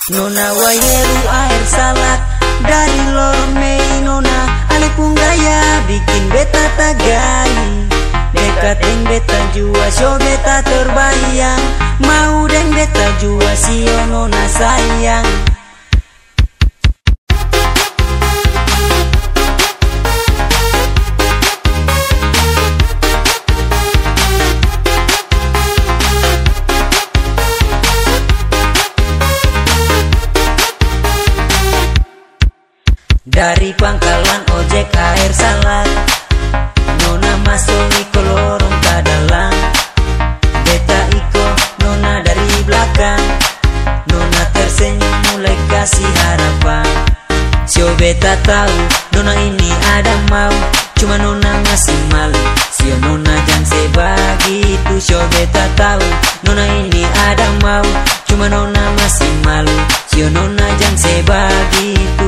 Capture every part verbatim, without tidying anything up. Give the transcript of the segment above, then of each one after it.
Nona wayeru air salak dari lorong mei. Nona ale pun gaya bikin beta tagai. Dekatin beta jua so beta terbayang. Mau dan beta jua sio nona sayang. Dari pangkalan ojek air salak, nona masuk iko lorong kadalang. Beta iko nona dari belakang. Nona tersenyum mulai kasih harapan. Sio beta tahu nona ini ada mau, cuma nona masih malu. Sio nona jangan sebegitu. Sio beta tahu nona ini ada mau, cuma nona masih malu. Sio nona jangan sebegitu.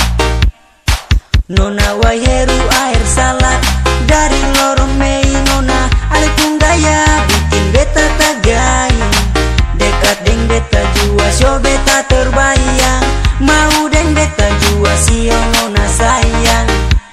Nona wayeru air salak dari lorong mei. Nona ale pun gaya bikin beta tagai. Dekat deng beta jua so beta terbayang. Mau deng beta jua sio nona sayang.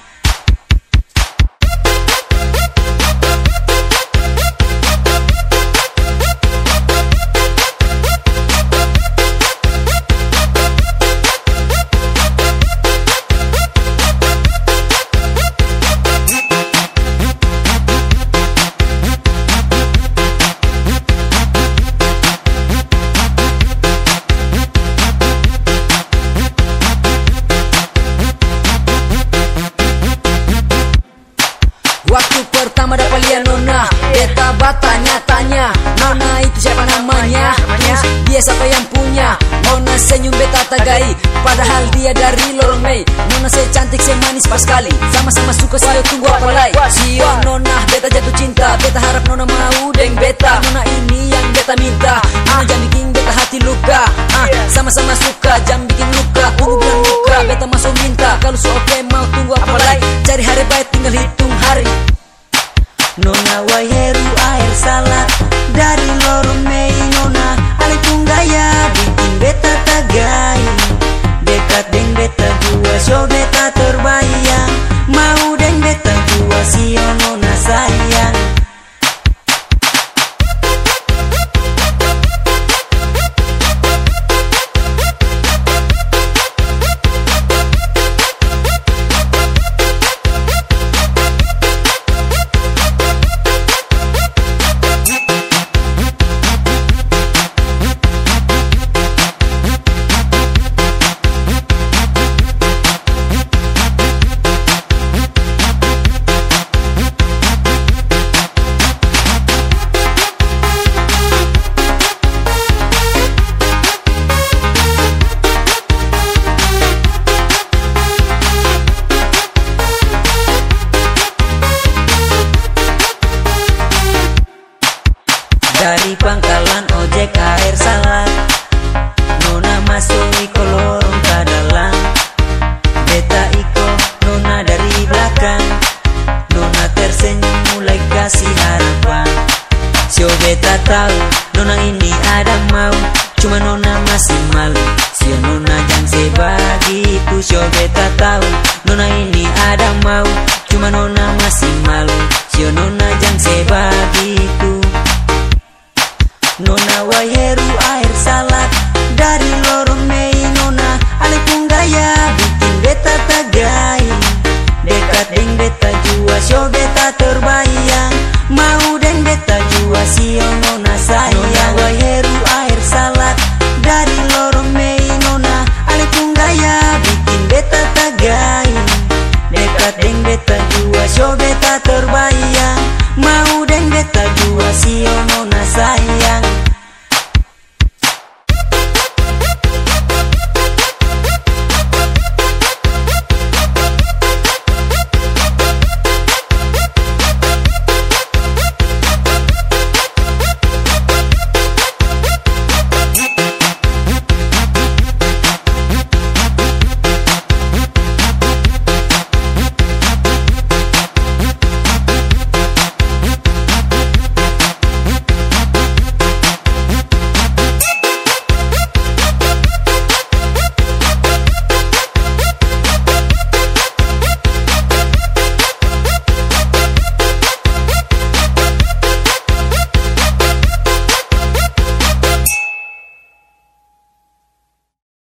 Waktu pertama dapat lihat nona, beta bertanya-tanya, nona itu siapa namanya? Terus dia siapa yang punya? Nona senyum beta tagai, padahal dia dari lorong mei. Nona saya cantik, saya manis pas sekali, sama-sama suka saya tunggu apa lagi? Sio nona beta jatuh cinta, beta harap nona mau deng beta. Nona ini yang beta minta, nona jangan bikin beta hati luka. Ah, sama-sama suka, jangan bikin luka. Tunggu bilang luka, beta masuk minta. Kalau so oke mau tunggu apa lagi? Cari hari baik tinggal hitung hari. Nona wayeru air salak dari lorong mei. Nona ale pun gaya bikin beta tagai. Dekat deng beta jua so beta terbayang. Mau deng beta jua sio nona sayang. Dari pangkalan ojek air salak, nona masuk iko lorong kadalang. Beta iko nona dari belakang. Nona tersenyum mulai kasih harapan. Sio beta tahu nona ini ada mau, cuma nona masih malu. Sio nona jangan sebegitu. Sio beta tahu nona ini ada mau, cuma nona masih malu. Sio nona